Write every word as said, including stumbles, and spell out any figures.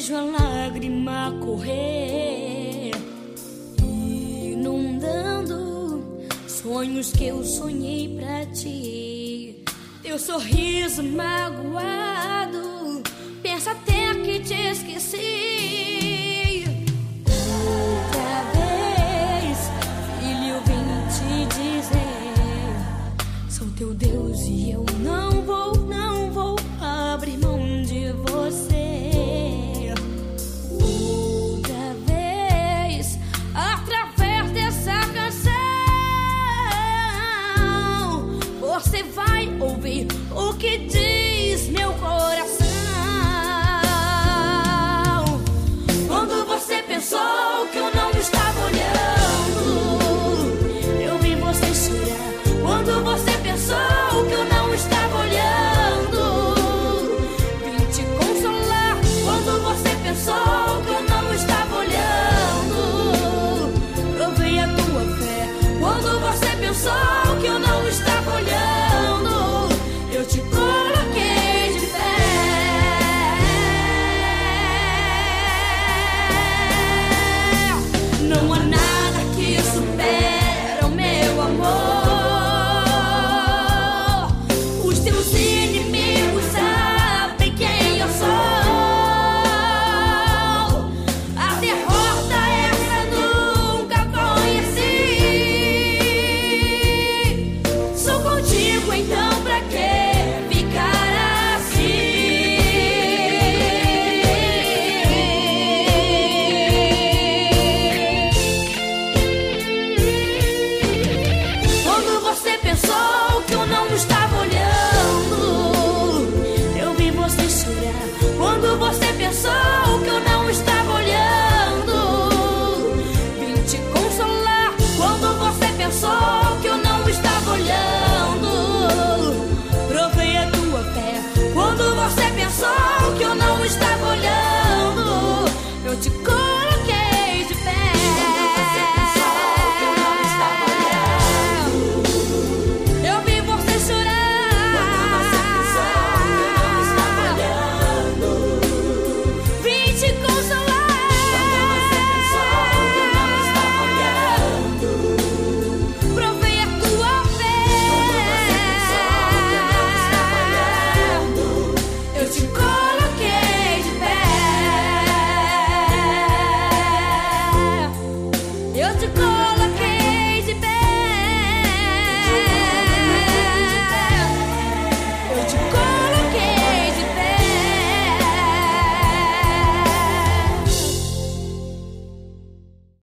vejo a lágrima correr, inundando sonhos que eu sonhei pra ti. Teu sorriso magoado, pensa até que te esqueci. Outra vez, filho, eu vim te dizer: sou teu Deus e eu não vou, não vou abrir mão de você. Outra vez, através dessa canção, você vai ouvir o que diz meu coração. Quando você pensou que eu não estava olhando, eu vi você chorar. Quando você pensou que eu não estava olhando, vim te consolar. Quando você pensou que eu não estava olhando, provei a tua fé. Quando você pensou que eu não estava olhando, eu te coloquei de pé. Não há nada que supere o meu amor. Os teus inimigos sabem quem eu sou. A derrota essa nunca conheci. Sou contigo, então pra que ficar assim? Quando você pensou que eu não estava olhando, eu vi você chorar.